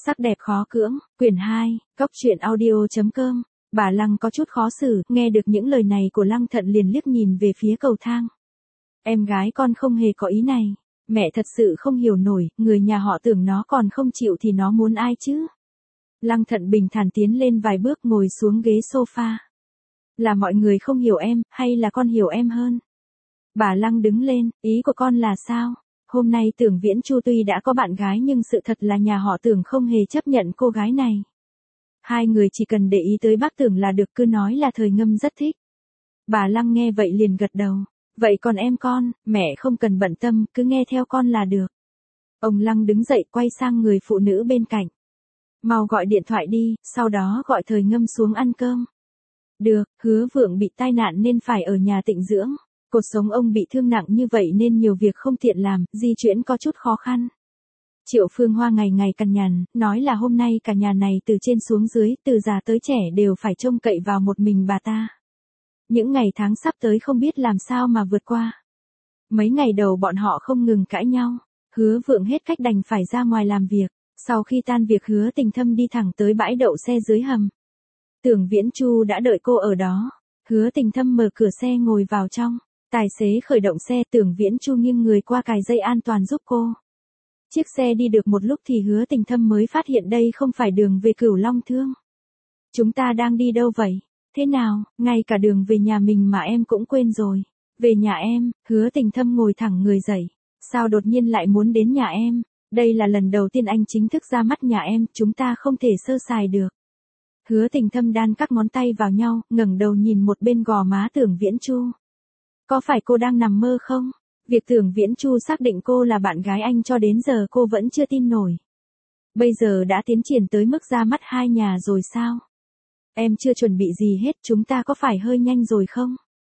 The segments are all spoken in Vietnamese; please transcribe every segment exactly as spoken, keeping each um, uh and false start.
Sắc đẹp khó cưỡng, quyển hai, Cốc truyện audio.com. Bà Lăng có chút khó xử, nghe được những lời này của Lăng Thận liền liếc nhìn về phía cầu thang. Em gái con không hề có ý này. Mẹ thật sự không hiểu nổi, người nhà họ Tưởng nó còn không chịu thì nó muốn ai chứ? Lăng Thận bình thản tiến lên vài bước ngồi xuống ghế sofa. Là mọi người không hiểu em, hay là con hiểu em hơn? Bà Lăng đứng lên, ý của con là sao? Hôm nay Tưởng Viễn Chu tuy đã có bạn gái nhưng sự thật là nhà họ Tưởng không hề chấp nhận cô gái này. Hai người chỉ cần để ý tới bác Tưởng là được, cứ nói là Thời Ngâm rất thích. Bà Lăng nghe vậy liền gật đầu. Vậy còn em con, mẹ không cần bận tâm, cứ nghe theo con là được. Ông Lăng đứng dậy quay sang người phụ nữ bên cạnh. Mau gọi điện thoại đi, sau đó gọi Thời Ngâm xuống ăn cơm. Được, Hứa Vượng bị tai nạn nên phải ở nhà tịnh dưỡng. Cột sống ông bị thương nặng như vậy nên nhiều việc không tiện làm, di chuyển có chút khó khăn. Triệu Phương Hoa ngày ngày cằn nhằn, nói là hôm nay cả nhà này từ trên xuống dưới, từ già tới trẻ đều phải trông cậy vào một mình bà ta. Những ngày tháng sắp tới không biết làm sao mà vượt qua. Mấy ngày đầu bọn họ không ngừng cãi nhau, Hứa Vượng hết cách đành phải ra ngoài làm việc. Sau khi tan việc Hứa Tình Thâm đi thẳng tới bãi đậu xe dưới hầm. Tưởng Viễn Chu đã đợi cô ở đó. Hứa Tình Thâm mở cửa xe ngồi vào trong. Tài xế khởi động xe, Tưởng Viễn Chu nghiêng người qua cài dây an toàn giúp cô. Chiếc xe đi được một lúc thì Hứa Tình Thâm mới phát hiện đây không phải đường về Cửu Long Thương. Chúng ta đang đi đâu vậy? Thế nào, ngay cả đường về nhà mình mà em cũng quên rồi. Về nhà em, Hứa Tình Thâm ngồi thẳng người dậy. Sao đột nhiên lại muốn đến nhà em? Đây là lần đầu tiên anh chính thức ra mắt nhà em, chúng ta không thể sơ sài được. Hứa Tình Thâm đan các ngón tay vào nhau, ngẩng đầu nhìn một bên gò má Tưởng Viễn Chu. Có phải cô đang nằm mơ không? Việc Tưởng Viễn Chu xác định cô là bạn gái anh cho đến giờ cô vẫn chưa tin nổi. Bây giờ đã tiến triển tới mức ra mắt hai nhà rồi sao? Em chưa chuẩn bị gì hết, chúng ta có phải hơi nhanh rồi không?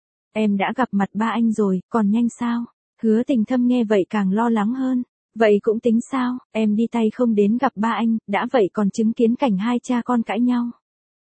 Em đã gặp mặt ba anh rồi, còn nhanh sao? Hứa Tình Thâm nghe vậy càng lo lắng hơn. Vậy cũng tính sao, em đi tay không đến gặp ba anh, đã vậy còn chứng kiến cảnh hai cha con cãi nhau.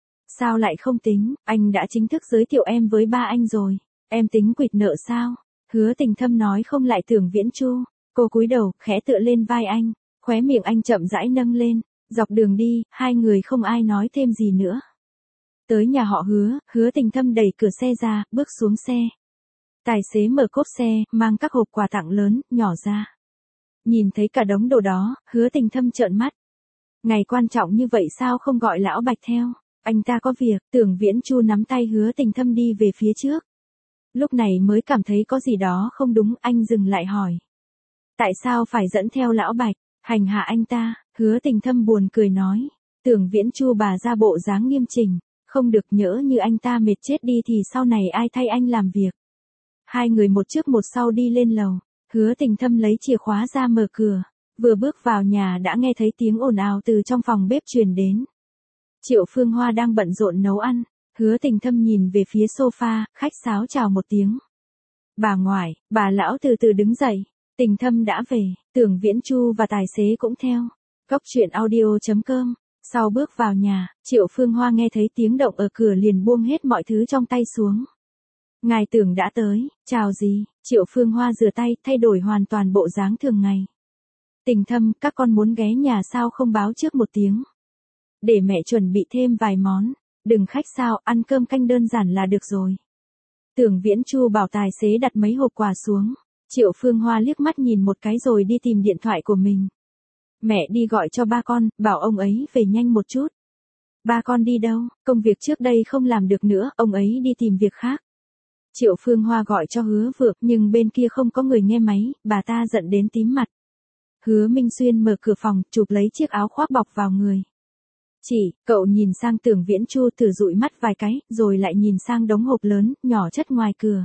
Sao lại không tính, anh đã chính thức giới thiệu em với ba anh rồi. Em tính quỵt nợ sao? Hứa Tình Thâm nói không lại Tưởng Viễn Chu. Cô cúi đầu, khẽ tựa lên vai anh. Khóe miệng anh chậm rãi nâng lên. Dọc đường đi, hai người không ai nói thêm gì nữa. Tới nhà họ Hứa, Hứa Tình Thâm đẩy cửa xe ra, bước xuống xe. Tài xế mở cốp xe, mang các hộp quà tặng lớn, nhỏ ra. Nhìn thấy cả đống đồ đó, Hứa Tình Thâm trợn mắt. Ngày quan trọng như vậy sao không gọi lão Bạch theo? Anh ta có việc. Tưởng Viễn Chu nắm tay Hứa Tình Thâm đi về phía trước. Lúc này mới cảm thấy có gì đó không đúng, anh dừng lại hỏi. Tại sao phải dẫn theo lão Bạch, hành hạ anh ta? Hứa Tình Thâm buồn cười nói. Tưởng Viễn Chu bà ra bộ dáng nghiêm chỉnh, không được, nhỡ như anh ta mệt chết đi thì sau này ai thay anh làm việc. Hai người một trước một sau đi lên lầu, Hứa Tình Thâm lấy chìa khóa ra mở cửa, vừa bước vào nhà đã nghe thấy tiếng ồn ào từ trong phòng bếp truyền đến. Triệu Phương Hoa đang bận rộn nấu ăn. Hứa Tình Thâm nhìn về phía sofa, khách sáo chào một tiếng. Bà ngoại, bà lão từ từ đứng dậy. Tình Thâm đã về, Tưởng Viễn Chu và tài xế cũng theo. Cốc truyện audio.com. Sau bước vào nhà, Triệu Phương Hoa nghe thấy tiếng động ở cửa liền buông hết mọi thứ trong tay xuống. Ngài Tưởng đã tới, chào gì? Triệu Phương Hoa rửa tay, thay đổi hoàn toàn bộ dáng thường ngày. Tình Thâm, các con muốn ghé nhà sao không báo trước một tiếng? Để mẹ chuẩn bị thêm vài món. Đừng khách sao, ăn cơm canh đơn giản là được rồi. Tưởng Viễn Chu bảo tài xế đặt mấy hộp quà xuống. Triệu Phương Hoa liếc mắt nhìn một cái rồi đi tìm điện thoại của mình. Mẹ đi gọi cho ba con, bảo ông ấy về nhanh một chút. Ba con đi đâu? Công việc trước đây không làm được nữa, ông ấy đi tìm việc khác. Triệu Phương Hoa gọi cho Hứa Vượng, nhưng bên kia không có người nghe máy, bà ta giận đến tím mặt. Hứa Minh Xuyên mở cửa phòng, chụp lấy chiếc áo khoác bọc vào người. Chị, cậu nhìn sang Tưởng Viễn Chu thử dụi mắt vài cái, rồi lại nhìn sang đống hộp lớn, nhỏ chất ngoài cửa.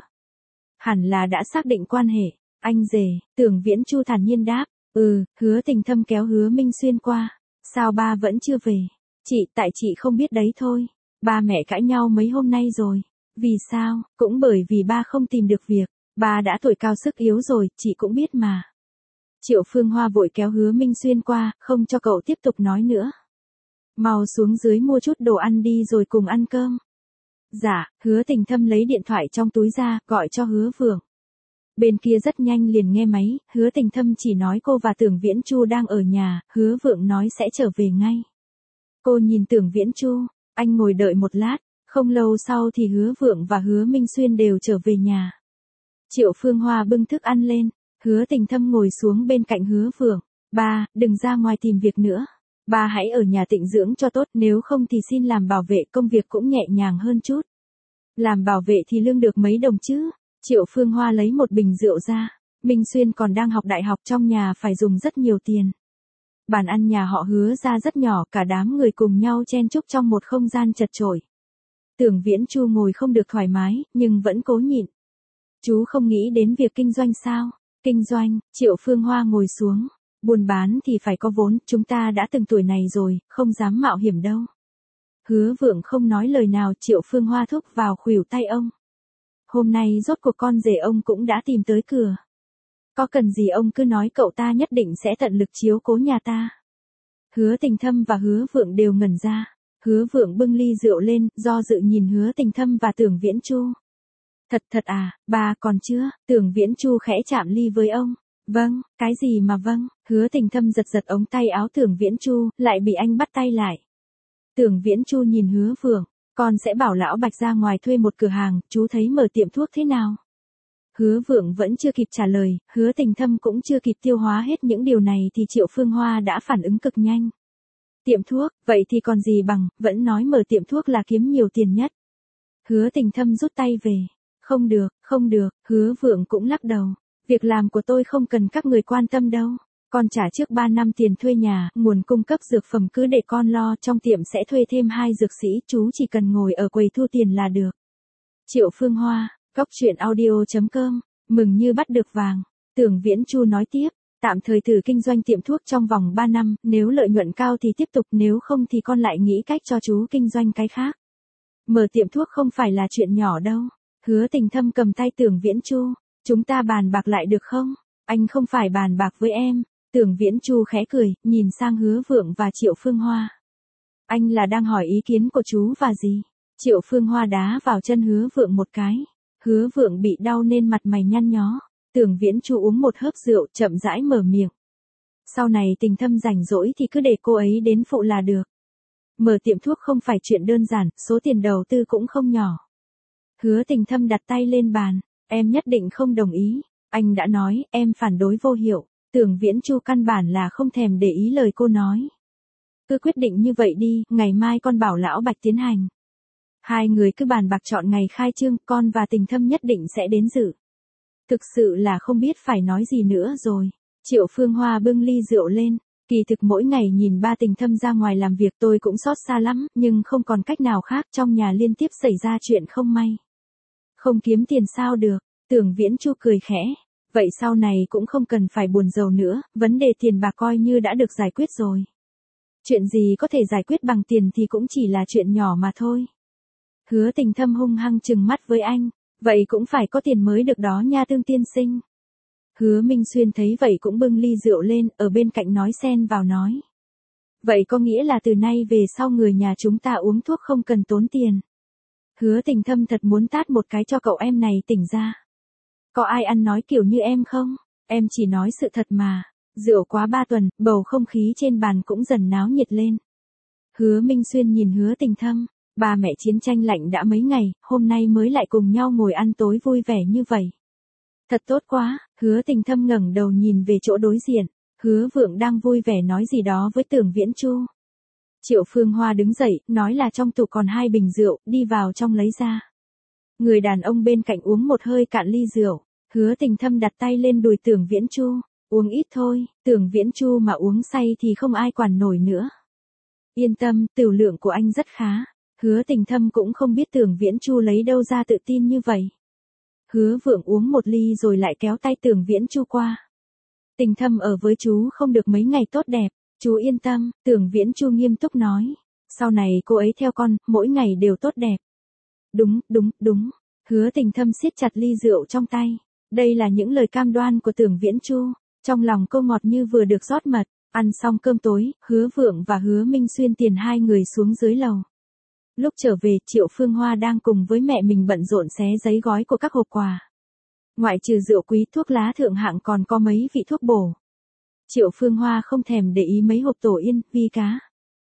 Hẳn là đã xác định quan hệ. Anh rể, Tưởng Viễn Chu thản nhiên đáp. Ừ, Hứa Tình Thâm kéo Hứa Minh Xuyên qua. Sao ba vẫn chưa về? Chị, tại chị không biết đấy thôi. Ba mẹ cãi nhau mấy hôm nay rồi. Vì sao? Cũng bởi vì ba không tìm được việc. Ba đã tuổi cao sức yếu rồi, chị cũng biết mà. Triệu Phương Hoa vội kéo Hứa Minh Xuyên qua, không cho cậu tiếp tục nói nữa. Mau xuống dưới mua chút đồ ăn đi rồi cùng ăn cơm. Dạ, Hứa Tình Thâm lấy điện thoại trong túi ra, gọi cho Hứa Vượng. Bên kia rất nhanh liền nghe máy, Hứa Tình Thâm chỉ nói cô và Tưởng Viễn Chu đang ở nhà, Hứa Vượng nói sẽ trở về ngay. Cô nhìn Tưởng Viễn Chu, anh ngồi đợi một lát, không lâu sau thì Hứa Vượng và Hứa Minh Xuyên đều trở về nhà. Triệu Phương Hoa bưng thức ăn lên, Hứa Tình Thâm ngồi xuống bên cạnh Hứa Vượng. Ba, đừng ra ngoài tìm việc nữa. Ba hãy ở nhà tịnh dưỡng cho tốt, nếu không thì xin làm bảo vệ, công việc cũng nhẹ nhàng hơn chút. Làm bảo vệ thì lương được mấy đồng chứ? Triệu Phương Hoa lấy một bình rượu ra. Minh Xuyên còn đang học đại học, trong nhà phải dùng rất nhiều tiền. Bàn ăn nhà họ Hứa ra rất nhỏ, cả đám người cùng nhau chen chúc trong một không gian chật chội. Tưởng Viễn Chu ngồi không được thoải mái, nhưng vẫn cố nhịn. Chú không nghĩ đến việc kinh doanh sao? Kinh doanh, Triệu Phương Hoa ngồi xuống. Buôn bán thì phải có vốn, chúng ta đã từng tuổi này rồi, không dám mạo hiểm đâu. Hứa Vượng không nói lời nào, Triệu Phương Hoa thúc vào khuỷu tay ông. Hôm nay rốt cuộc con rể ông cũng đã tìm tới cửa. Có cần gì ông cứ nói, cậu ta nhất định sẽ tận lực chiếu cố nhà ta. Hứa Tình Thâm và Hứa Vượng đều ngẩn ra. Hứa Vượng bưng ly rượu lên, do dự nhìn Hứa Tình Thâm và Tưởng Viễn Chu. Thật thật à, ba còn chưa? Tưởng Viễn Chu khẽ chạm ly với ông. Vâng, cái gì mà vâng? Hứa Tình Thâm giật giật ống tay áo Tưởng Viễn Chu, lại bị anh bắt tay lại. Tưởng Viễn Chu nhìn Hứa Vượng, con sẽ bảo lão Bạch ra ngoài thuê một cửa hàng, chú thấy mở tiệm thuốc thế nào? Hứa Vượng vẫn chưa kịp trả lời, Hứa Tình Thâm cũng chưa kịp tiêu hóa hết những điều này thì Triệu Phương Hoa đã phản ứng cực nhanh. Tiệm thuốc, vậy thì còn gì bằng, vẫn nói mở tiệm thuốc là kiếm nhiều tiền nhất. Hứa Tình Thâm rút tay về. Không được, không được, Hứa Vượng cũng lắc đầu. Việc làm của tôi không cần các người quan tâm đâu. Con trả trước ba năm tiền thuê nhà, nguồn cung cấp dược phẩm cứ để con lo, trong tiệm sẽ thuê thêm hai dược sĩ, chú chỉ cần ngồi ở quầy thu tiền là được. Triệu Phương Hoa, Cóc Truyện Audio chấm com, mừng như bắt được vàng. Tưởng Viễn Chu nói tiếp, tạm thời thử kinh doanh tiệm thuốc trong vòng ba năm, nếu lợi nhuận cao thì tiếp tục, nếu không thì con lại nghĩ cách cho chú kinh doanh cái khác. Mở tiệm thuốc không phải là chuyện nhỏ đâu. Hứa Tình Thâm cầm tay Tưởng Viễn Chu, chúng ta bàn bạc lại được không? Anh không phải bàn bạc với em. Tưởng Viễn Chu khẽ cười, nhìn sang Hứa Vượng và Triệu Phương Hoa. Anh là đang hỏi ý kiến của chú và gì? Triệu Phương Hoa đá vào chân Hứa Vượng một cái. Hứa Vượng bị đau nên mặt mày nhăn nhó. Tưởng Viễn Chu uống một hớp rượu, chậm rãi mở miệng. Sau này Tình Thâm rảnh rỗi thì cứ để cô ấy đến phụ là được. Mở tiệm thuốc không phải chuyện đơn giản, số tiền đầu tư cũng không nhỏ. Hứa Tình Thâm đặt tay lên bàn. Em nhất định không đồng ý. Anh đã nói, em phản đối vô hiệu. Tưởng Viễn Chu căn bản là không thèm để ý lời cô nói. Cứ quyết định như vậy đi, ngày mai con bảo lão Bạch tiến hành. Hai người cứ bàn bạc chọn ngày khai trương, con và Tình Thâm nhất định sẽ đến dự. Thực sự là không biết phải nói gì nữa rồi. Triệu Phương Hoa bưng ly rượu lên. Kỳ thực mỗi ngày nhìn ba Tình Thâm ra ngoài làm việc tôi cũng xót xa lắm, nhưng không còn cách nào khác, trong nhà liên tiếp xảy ra chuyện không may. Không kiếm tiền sao được? Tưởng Viễn Chu cười khẽ. Vậy sau này cũng không cần phải buồn rầu nữa, vấn đề tiền bạc coi như đã được giải quyết rồi. Chuyện gì có thể giải quyết bằng tiền thì cũng chỉ là chuyện nhỏ mà thôi. Hứa Tình Thâm hung hăng trừng mắt với anh. Vậy cũng phải có tiền mới được đó nha Tương tiên sinh. Hứa Minh Xuyên thấy vậy cũng bưng ly rượu lên, ở bên cạnh nói xen vào nói. Vậy có nghĩa là từ nay về sau người nhà chúng ta uống thuốc không cần tốn tiền. Hứa Tình Thâm thật muốn tát một cái cho cậu em này tỉnh ra. Có ai ăn nói kiểu như em không? Em chỉ nói sự thật mà. Rượu quá ba tuần, bầu không khí trên bàn cũng dần náo nhiệt lên. Hứa Minh Xuyên nhìn Hứa Tình Thâm. Ba mẹ chiến tranh lạnh đã mấy ngày, hôm nay mới lại cùng nhau ngồi ăn tối vui vẻ như vậy. Thật tốt quá. Hứa Tình Thâm ngẩng đầu nhìn về chỗ đối diện. Hứa Vượng đang vui vẻ nói gì đó với Tưởng Viễn Chu. Triệu Phương Hoa đứng dậy, nói là trong tủ còn hai bình rượu, đi vào trong lấy ra. Người đàn ông bên cạnh uống một hơi cạn ly rượu. Hứa Tình Thâm đặt tay lên đùi Tưởng Viễn Chu. Uống ít thôi, Tưởng Viễn Chu mà uống say thì không ai quản nổi nữa. Yên tâm, tửu lượng của anh rất khá. Hứa Tình Thâm cũng không biết Tưởng Viễn Chu lấy đâu ra tự tin như vậy. Hứa Vượng uống một ly rồi lại kéo tay Tưởng Viễn Chu qua. Tình Thâm ở với chú không được mấy ngày tốt đẹp. Chú yên tâm, Tưởng Viễn Chu nghiêm túc nói. Sau này cô ấy theo con, mỗi ngày đều tốt đẹp. Đúng, đúng, đúng. Hứa Tình Thâm siết chặt ly rượu trong tay. Đây là những lời cam đoan của Tưởng Viễn Chu. Trong lòng cô ngọt như vừa được rót mật. Ăn xong cơm tối, Hứa Vượng và Hứa Minh Xuyên tiền hai người xuống dưới lầu. Lúc trở về, Triệu Phương Hoa đang cùng với mẹ mình bận rộn xé giấy gói của các hộp quà. Ngoại trừ rượu quý thuốc lá thượng hạng còn có mấy vị thuốc bổ. Triệu Phương Hoa không thèm để ý mấy hộp tổ yên, vi cá.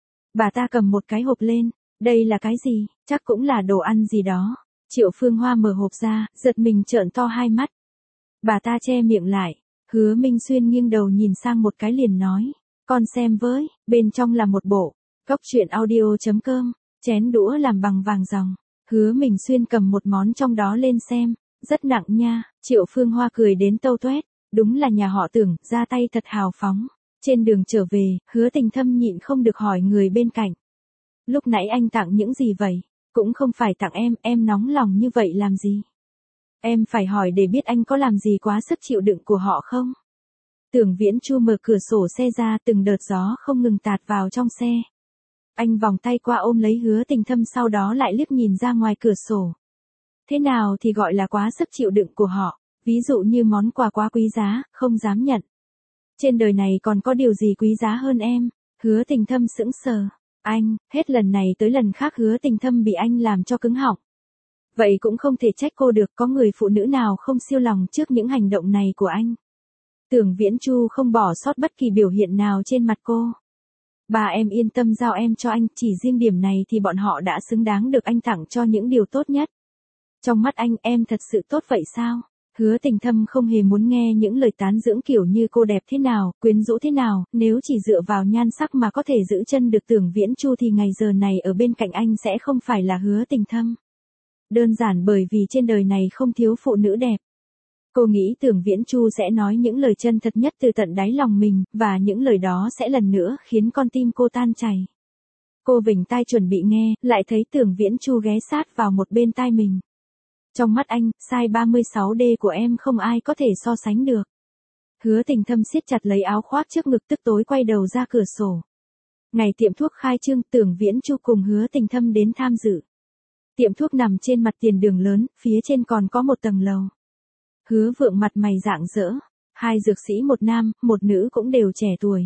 Bà ta cầm một cái hộp lên, đây là cái gì, chắc cũng là đồ ăn gì đó. Triệu Phương Hoa mở hộp ra, giật mình trợn to hai mắt. Bà ta che miệng lại, Hứa Minh Xuyên nghiêng đầu nhìn sang một cái liền nói, con xem với, bên trong là một bộ, cốc truyện audio.com, chén đũa làm bằng vàng ròng. Hứa Minh Xuyên cầm một món trong đó lên xem, rất nặng nha, Triệu Phương Hoa cười đến tâu toét, đúng là nhà họ Tưởng, ra tay thật hào phóng. Trên đường trở về, Hứa Tình Thâm nhịn không được hỏi người bên cạnh. Lúc nãy anh tặng những gì vậy? Cũng không phải tặng em, em nóng lòng như vậy làm gì? Em phải hỏi để biết anh có làm gì quá sức chịu đựng của họ không? Tưởng Viễn Chu mở cửa sổ xe ra, từng đợt gió không ngừng tạt vào trong xe. Anh vòng tay qua ôm lấy Hứa Tình Thâm, sau đó lại liếc nhìn ra ngoài cửa sổ. Thế nào thì gọi là quá sức chịu đựng của họ, ví dụ như món quà quá quý giá, không dám nhận. Trên đời này còn có điều gì quý giá hơn em? Hứa Tình Thâm sững sờ. Anh, hết lần này tới lần khác Hứa Tình Thâm bị anh làm cho cứng họng. Vậy cũng không thể trách cô được, có người phụ nữ nào không siêu lòng trước những hành động này của anh. Tưởng Viễn Chu không bỏ sót bất kỳ biểu hiện nào trên mặt cô. Bà em yên tâm giao em cho anh, chỉ riêng điểm này thì bọn họ đã xứng đáng được anh tặng cho những điều tốt nhất. Trong mắt anh, em thật sự tốt vậy sao? Hứa Tình Thâm không hề muốn nghe những lời tán dưỡng kiểu như cô đẹp thế nào, quyến rũ thế nào, nếu chỉ dựa vào nhan sắc mà có thể giữ chân được Tưởng Viễn Chu thì ngày giờ này ở bên cạnh anh sẽ không phải là Hứa Tình Thâm. Đơn giản bởi vì trên đời này không thiếu phụ nữ đẹp. Cô nghĩ Tưởng Viễn Chu sẽ nói những lời chân thật nhất từ tận đáy lòng mình, và những lời đó sẽ lần nữa khiến con tim cô tan chảy. Cô vểnh tai chuẩn bị nghe, lại thấy Tưởng Viễn Chu ghé sát vào một bên tai mình. Trong mắt anh, size ba mươi sáu D của em không ai có thể so sánh được. Hứa Tình Thâm siết chặt lấy áo khoác trước ngực, tức tối quay đầu ra cửa sổ. Ngày tiệm thuốc khai trương, Tưởng Viễn Chu cùng Hứa Tình Thâm đến tham dự. Tiệm thuốc nằm trên mặt tiền đường lớn, phía trên còn có một tầng lầu. Hứa Vượng mặt mày rạng rỡ, hai dược sĩ một nam, một nữ cũng đều trẻ tuổi.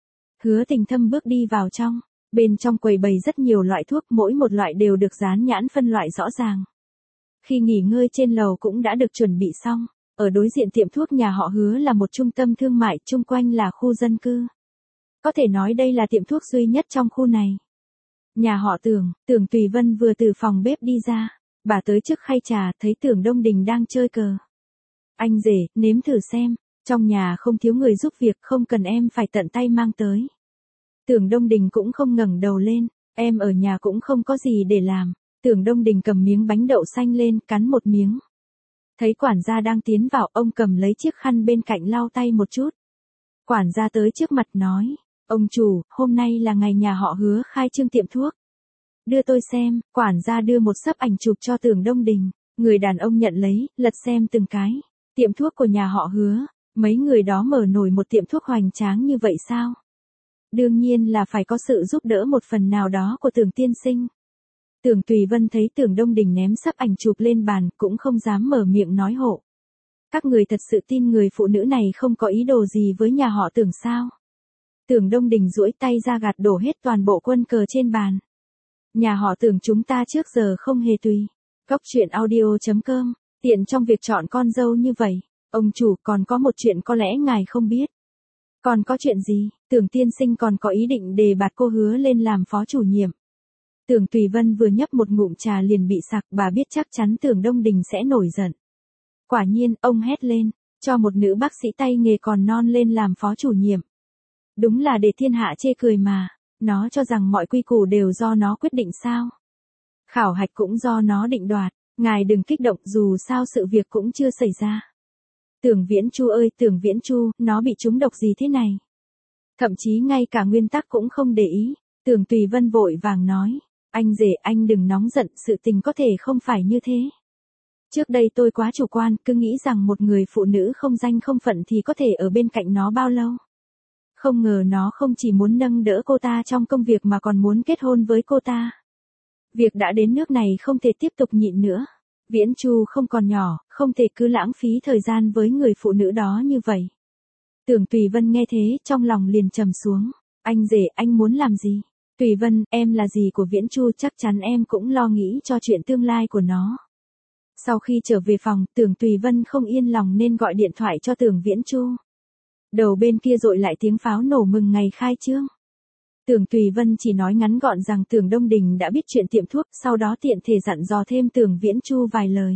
Hứa Tình Thâm bước đi vào trong, bên trong quầy bày rất nhiều loại thuốc, mỗi một loại đều được dán nhãn phân loại rõ ràng. Khi nghỉ ngơi trên lầu cũng đã được chuẩn bị xong, ở đối diện tiệm thuốc nhà họ Hứa là một trung tâm thương mại, chung quanh là khu dân cư. Có thể nói đây là tiệm thuốc duy nhất trong khu này. Nhà họ Tưởng, Tưởng Tùy Vân vừa từ phòng bếp đi ra, bà tới trước khay trà, thấy Tưởng Đông Đình đang chơi cờ. Anh rể, nếm thử xem, trong nhà không thiếu người giúp việc, không cần em phải tận tay mang tới. Tưởng Đông Đình cũng không ngẩng đầu lên, em ở nhà cũng không có gì để làm. Tưởng Đông Đình cầm miếng bánh đậu xanh lên, cắn một miếng. Thấy quản gia đang tiến vào, ông cầm lấy chiếc khăn bên cạnh lau tay một chút. Quản gia tới trước mặt nói, ông chủ, hôm nay là ngày nhà họ Hứa khai trương tiệm thuốc. Đưa tôi xem, quản gia đưa một xấp ảnh chụp cho Tưởng Đông Đình. Người đàn ông nhận lấy, lật xem từng cái. Tiệm thuốc của nhà họ Hứa, mấy người đó mở nổi một tiệm thuốc hoành tráng như vậy sao? Đương nhiên là phải có sự giúp đỡ một phần nào đó của Tưởng tiên sinh. Tưởng Tùy Vân thấy Tưởng Đông Đình ném sắp ảnh chụp lên bàn, cũng không dám mở miệng nói hộ. Các người thật sự tin người phụ nữ này không có ý đồ gì với nhà họ Tưởng sao? Tưởng Đông Đình duỗi tay ra gạt đổ hết toàn bộ quân cờ trên bàn. Nhà họ Tưởng chúng ta trước giờ không hề tùy. Cốc truyện audio.com, tiện trong việc chọn con dâu như vậy. Ông chủ, còn có một chuyện có lẽ ngài không biết. Còn có chuyện gì? Tưởng tiên sinh còn có ý định đề bạt cô Hứa lên làm phó chủ nhiệm. Tưởng Tùy Vân vừa nhấp một ngụm trà liền bị sặc, bà biết chắc chắn Tưởng Đông Đình sẽ nổi giận. Quả nhiên, ông hét lên, cho một nữ bác sĩ tay nghề còn non lên làm phó chủ nhiệm. Đúng là để thiên hạ chê cười mà, nó cho rằng mọi quy củ đều do nó quyết định sao. Khảo hạch cũng do nó định đoạt, ngài đừng kích động, dù sao sự việc cũng chưa xảy ra. Tưởng Viễn Chu ơi, Tưởng Viễn Chu, nó bị trúng độc gì thế này? Thậm chí ngay cả nguyên tắc cũng không để ý. Tưởng Tùy Vân vội vàng nói, anh rể, anh đừng nóng giận, sự tình có thể không phải như thế. Trước đây tôi quá chủ quan, cứ nghĩ rằng một người phụ nữ không danh không phận thì có thể ở bên cạnh nó bao lâu. Không ngờ nó không chỉ muốn nâng đỡ cô ta trong công việc mà còn muốn kết hôn với cô ta. Việc đã đến nước này không thể tiếp tục nhịn nữa. Viễn Chu không còn nhỏ, không thể cứ lãng phí thời gian với người phụ nữ đó như vậy. Tưởng Tùy Vân nghe thế, trong lòng liền trầm xuống. Anh rể, anh muốn làm gì? Tùy Vân, em là gì của Viễn Chu, chắc chắn em cũng lo nghĩ cho chuyện tương lai của nó. Sau khi trở về phòng, Tưởng Tùy Vân không yên lòng nên gọi điện thoại cho Tưởng Viễn Chu. Đầu bên kia dội lại tiếng pháo nổ mừng ngày khai trương. Tưởng Tùy Vân chỉ nói ngắn gọn rằng Tưởng Đông Đình đã biết chuyện tiệm thuốc, sau đó tiện thể dặn dò thêm Tưởng Viễn Chu vài lời.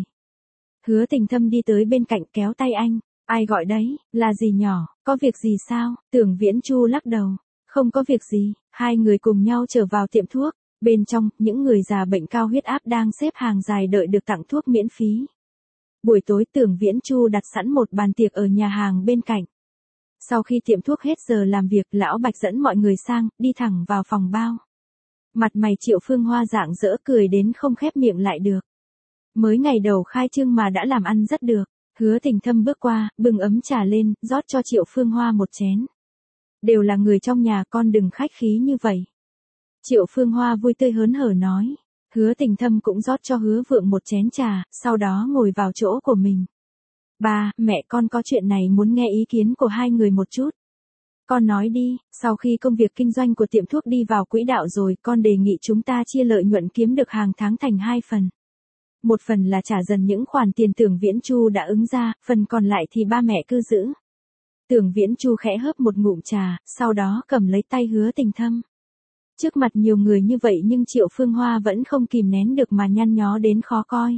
Hứa Tình Thâm đi tới bên cạnh kéo tay anh. Ai gọi đấy, là gì nhỏ, có việc gì sao? Tưởng Viễn Chu lắc đầu. Không có việc gì, hai người cùng nhau trở vào tiệm thuốc. Bên trong, những người già bệnh cao huyết áp đang xếp hàng dài đợi được tặng thuốc miễn phí. Buổi tối Tưởng Viễn Chu đặt sẵn một bàn tiệc ở nhà hàng bên cạnh. Sau khi tiệm thuốc hết giờ làm việc, Lão Bạch dẫn mọi người sang, đi thẳng vào phòng bao. Mặt mày Triệu Phương Hoa rạng rỡ cười đến không khép miệng lại được. Mới ngày đầu khai trương mà đã làm ăn rất được. Hứa Tình Thâm bước qua, bưng ấm trà lên, rót cho Triệu Phương Hoa một chén. Đều là người trong nhà, con đừng khách khí như vậy. Triệu Phương Hoa vui tươi hớn hở nói. Hứa Tình Thâm cũng rót cho Hứa Vượng một chén trà, sau đó ngồi vào chỗ của mình. Ba, mẹ con có chuyện này muốn nghe ý kiến của hai người một chút. Con nói đi, sau khi công việc kinh doanh của tiệm thuốc đi vào quỹ đạo rồi, con đề nghị chúng ta chia lợi nhuận kiếm được hàng tháng thành hai phần. Một phần là trả dần những khoản tiền Tưởng Viễn Chu đã ứng ra, phần còn lại thì ba mẹ cứ giữ. Tưởng Viễn Chu khẽ hớp một ngụm trà, sau đó cầm lấy tay Hứa Tình Thâm. Trước mặt nhiều người như vậy nhưng Triệu Phương Hoa vẫn không kìm nén được mà nhăn nhó đến khó coi.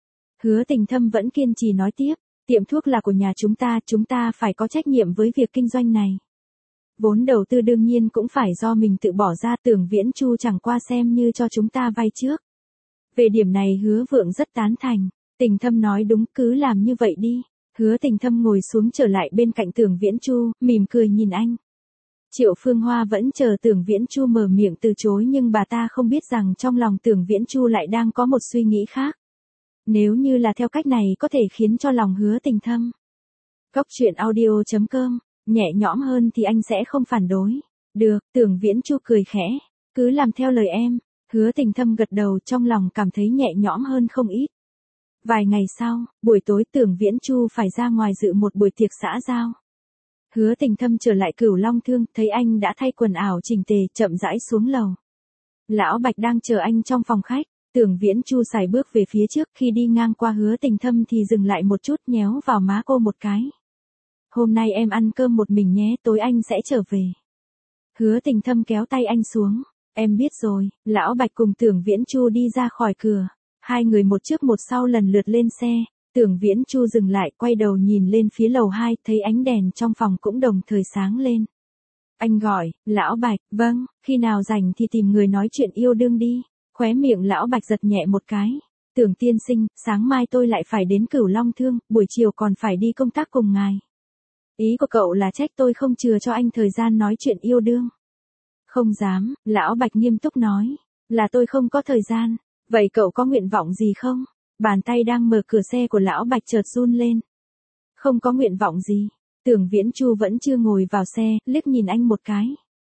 Hứa Tình Thâm vẫn kiên trì nói tiếp, tiệm thuốc là của nhà chúng ta, chúng ta phải có trách nhiệm với việc kinh doanh này. Vốn đầu tư đương nhiên cũng phải do mình tự bỏ ra, Tưởng Viễn Chu chẳng qua xem như cho chúng ta vay trước. Về điểm này Hứa Vượng rất tán thành. Tình Thâm nói đúng, cứ làm như vậy đi. Hứa Tình Thâm ngồi xuống trở lại bên cạnh Tưởng Viễn Chu, mỉm cười nhìn anh. Triệu Phương Hoa vẫn chờ Tưởng Viễn Chu mở miệng từ chối nhưng bà ta không biết rằng trong lòng Tưởng Viễn Chu lại đang có một suy nghĩ khác. Nếu như là theo cách này có thể khiến cho lòng Hứa Tình Thâm. Góc truyện audio chấm com, nhẹ nhõm hơn thì anh sẽ không phản đối. Được, Tưởng Viễn Chu cười khẽ. Cứ làm theo lời em. Hứa Tình Thâm gật đầu, trong lòng cảm thấy nhẹ nhõm hơn không ít. Vài ngày sau, buổi tối Tưởng Viễn Chu phải ra ngoài dự một buổi tiệc xã giao. Hứa Tình Thâm trở lại Cửu Long Thương, thấy anh đã thay quần áo chỉnh tề, chậm rãi xuống lầu. Lão Bạch đang chờ anh trong phòng khách. Tưởng Viễn Chu sải bước về phía trước, khi đi ngang qua Hứa Tình Thâm thì dừng lại một chút, nhéo vào má cô một cái. Hôm nay em ăn cơm một mình nhé, tối anh sẽ trở về. Hứa Tình Thâm kéo tay anh xuống. Em biết rồi. Lão Bạch cùng Tưởng Viễn Chu đi ra khỏi cửa. Hai người một trước một sau lần lượt lên xe. Tưởng Viễn Chu dừng lại, quay đầu nhìn lên phía lầu hai, thấy ánh đèn trong phòng cũng đồng thời sáng lên. Anh gọi, Lão Bạch, vâng, khi nào rảnh thì tìm người nói chuyện yêu đương đi. Khóe miệng Lão Bạch giật nhẹ một cái. Tưởng tiên sinh, sáng mai tôi lại phải đến Cửu Long Thương, buổi chiều còn phải đi công tác cùng ngài. Ý của cậu là trách tôi không chừa cho anh thời gian nói chuyện yêu đương. Không dám, Lão Bạch nghiêm túc nói. Là tôi không có thời gian. Vậy cậu có nguyện vọng gì không? Bàn tay đang mở cửa xe của Lão Bạch chợt run lên. Không có nguyện vọng gì. Tưởng Viễn Chu vẫn chưa ngồi vào xe, liếc nhìn anh một cái.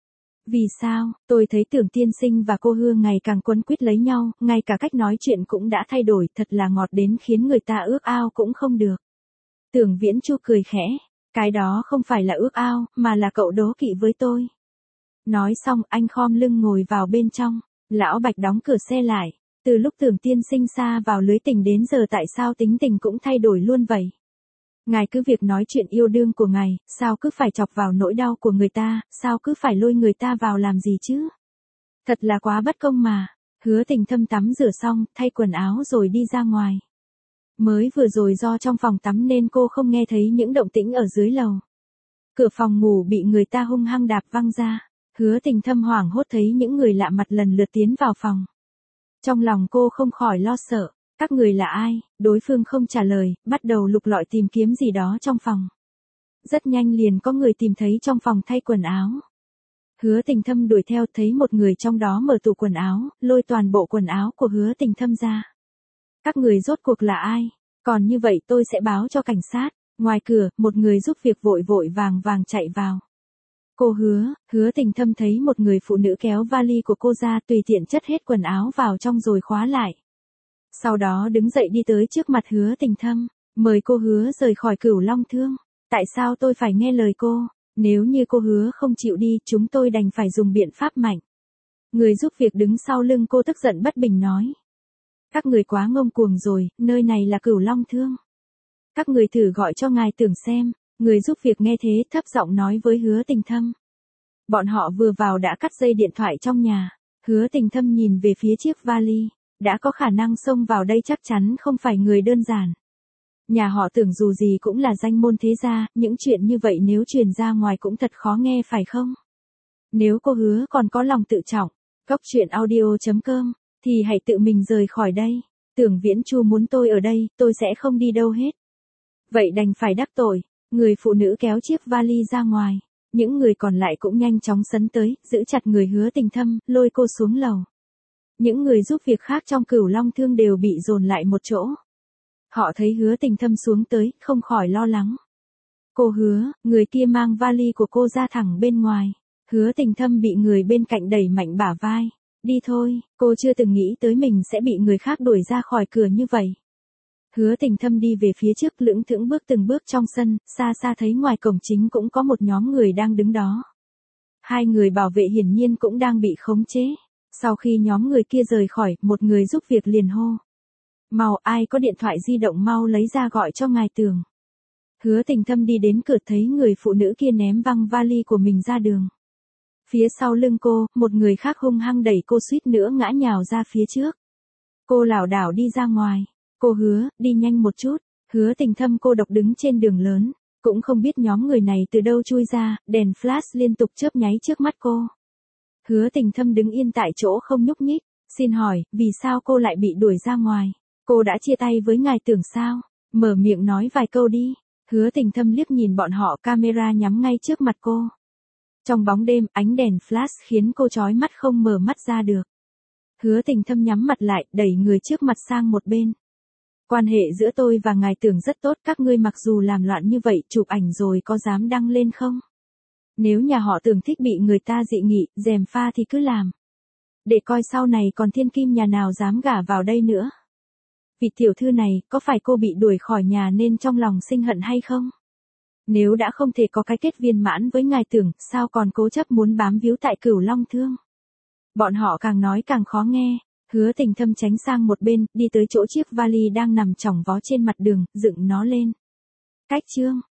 Vì sao? Tôi thấy Tưởng tiên sinh và cô Hương ngày càng quấn quýt lấy nhau, ngay cả cách nói chuyện cũng đã thay đổi, thật là ngọt đến khiến người ta ước ao cũng không được. Tưởng Viễn Chu cười khẽ. Cái đó không phải là ước ao, mà là cậu đố kỵ với tôi. Nói xong, anh khom lưng ngồi vào bên trong. Lão Bạch đóng cửa xe lại. Từ lúc Tưởng tiên sinh xa vào lưới tình đến giờ tại sao tính tình cũng thay đổi luôn vậy? Ngài cứ việc nói chuyện yêu đương của ngài, sao cứ phải chọc vào nỗi đau của người ta, sao cứ phải lôi người ta vào làm gì chứ? Thật là quá bất công mà. Hứa Tình Thâm tắm rửa xong, thay quần áo rồi đi ra ngoài. Mới vừa rồi do trong phòng tắm nên cô không nghe thấy những động tĩnh ở dưới lầu. Cửa phòng ngủ bị người ta hung hăng đạp văng ra. Hứa Tình Thâm hoảng hốt thấy những người lạ mặt lần lượt tiến vào phòng. Trong lòng cô không khỏi lo sợ. Các người là ai? Đối phương không trả lời, bắt đầu lục lọi tìm kiếm gì đó trong phòng. Rất nhanh liền có người tìm thấy trong phòng thay quần áo. Hứa Tình Thâm đuổi theo, thấy một người trong đó mở tủ quần áo, lôi toàn bộ quần áo của Hứa Tình Thâm ra. Các người rốt cuộc là ai? Còn như vậy tôi sẽ báo cho cảnh sát. Ngoài cửa, một người giúp việc vội vội vàng vàng chạy vào. Cô Hứa, Hứa Tình Thâm thấy một người phụ nữ kéo vali của cô ra, tùy tiện chất hết quần áo vào trong rồi khóa lại. Sau đó đứng dậy đi tới trước mặt Hứa Tình Thâm, mời cô Hứa rời khỏi Cửu Long Thương. Tại sao tôi phải nghe lời cô? Nếu như cô Hứa không chịu đi, chúng tôi đành phải dùng biện pháp mạnh. Người giúp việc đứng sau lưng cô tức giận bất bình nói. Các người quá ngông cuồng rồi, nơi này là Cửu Long Thương. Các người thử gọi cho ngài tưởng xem, người giúp việc nghe thế thấp giọng nói với Hứa Tình Thâm. Bọn họ vừa vào đã cắt dây điện thoại trong nhà, Hứa Tình Thâm nhìn về phía chiếc vali, đã có khả năng xông vào đây chắc chắn không phải người đơn giản. Nhà họ Tưởng dù gì cũng là danh môn thế gia, những chuyện như vậy nếu truyền ra ngoài cũng thật khó nghe phải không? Nếu cô Hứa còn có lòng tự trọng, Cóc Truyện Audio chấm com, thì hãy tự mình rời khỏi đây. Tưởng Viễn Chu muốn tôi ở đây, tôi sẽ không đi đâu hết. Vậy đành phải đắc tội, người phụ nữ kéo chiếc vali ra ngoài. Những người còn lại cũng nhanh chóng sấn tới, giữ chặt người Hứa Tình Thâm, lôi cô xuống lầu. Những người giúp việc khác trong Cửu Long Thương đều bị dồn lại một chỗ. Họ thấy Hứa Tình Thâm xuống tới, không khỏi lo lắng. Cô Hứa, người kia mang vali của cô ra thẳng bên ngoài. Hứa Tình Thâm bị người bên cạnh đẩy mạnh bả vai. Đi thôi, cô chưa từng nghĩ tới mình sẽ bị người khác đuổi ra khỏi cửa như vậy. Hứa Tình Thâm đi về phía trước lững thững bước từng bước trong sân, xa xa thấy ngoài cổng chính cũng có một nhóm người đang đứng đó. Hai người bảo vệ hiển nhiên cũng đang bị khống chế. Sau khi nhóm người kia rời khỏi, một người giúp việc liền hô. Mau, ai có điện thoại di động mau lấy ra gọi cho ngài Tưởng. Hứa Tình Thâm đi đến cửa thấy người phụ nữ kia ném văng vali của mình ra đường. Phía sau lưng cô, một người khác hung hăng đẩy cô suýt nữa ngã nhào ra phía trước. Cô lảo đảo đi ra ngoài. Cô Hứa, đi nhanh một chút. Hứa Tình Thâm cô độc đứng trên đường lớn. Cũng không biết nhóm người này từ đâu chui ra, đèn flash liên tục chớp nháy trước mắt cô. Hứa Tình Thâm đứng yên tại chỗ không nhúc nhích. Xin hỏi, vì sao cô lại bị đuổi ra ngoài? Cô đã chia tay với ngài Tưởng sao? Mở miệng nói vài câu đi. Hứa Tình Thâm liếc nhìn bọn họ, camera nhắm ngay trước mặt cô. Trong bóng đêm, ánh đèn flash khiến cô chói mắt không mở mắt ra được. Hứa Tình Thâm nhắm mặt lại, đẩy người trước mặt sang một bên. Quan hệ giữa tôi và ngài Tưởng rất tốt, các ngươi mặc dù làm loạn như vậy, chụp ảnh rồi có dám đăng lên không? Nếu nhà họ Tưởng thích bị người ta dị nghị, gièm pha thì cứ làm. Để coi sau này còn thiên kim nhà nào dám gả vào đây nữa. Vị tiểu thư này, có phải cô bị đuổi khỏi nhà nên trong lòng sinh hận hay không? Nếu đã không thể có cái kết viên mãn với ngài Tưởng, sao còn cố chấp muốn bám víu tại Cửu Long Thương? Bọn họ càng nói càng khó nghe. Hứa Tình Thâm tránh sang một bên, đi tới chỗ chiếc vali đang nằm chỏng vó trên mặt đường, dựng nó lên. Cách chương.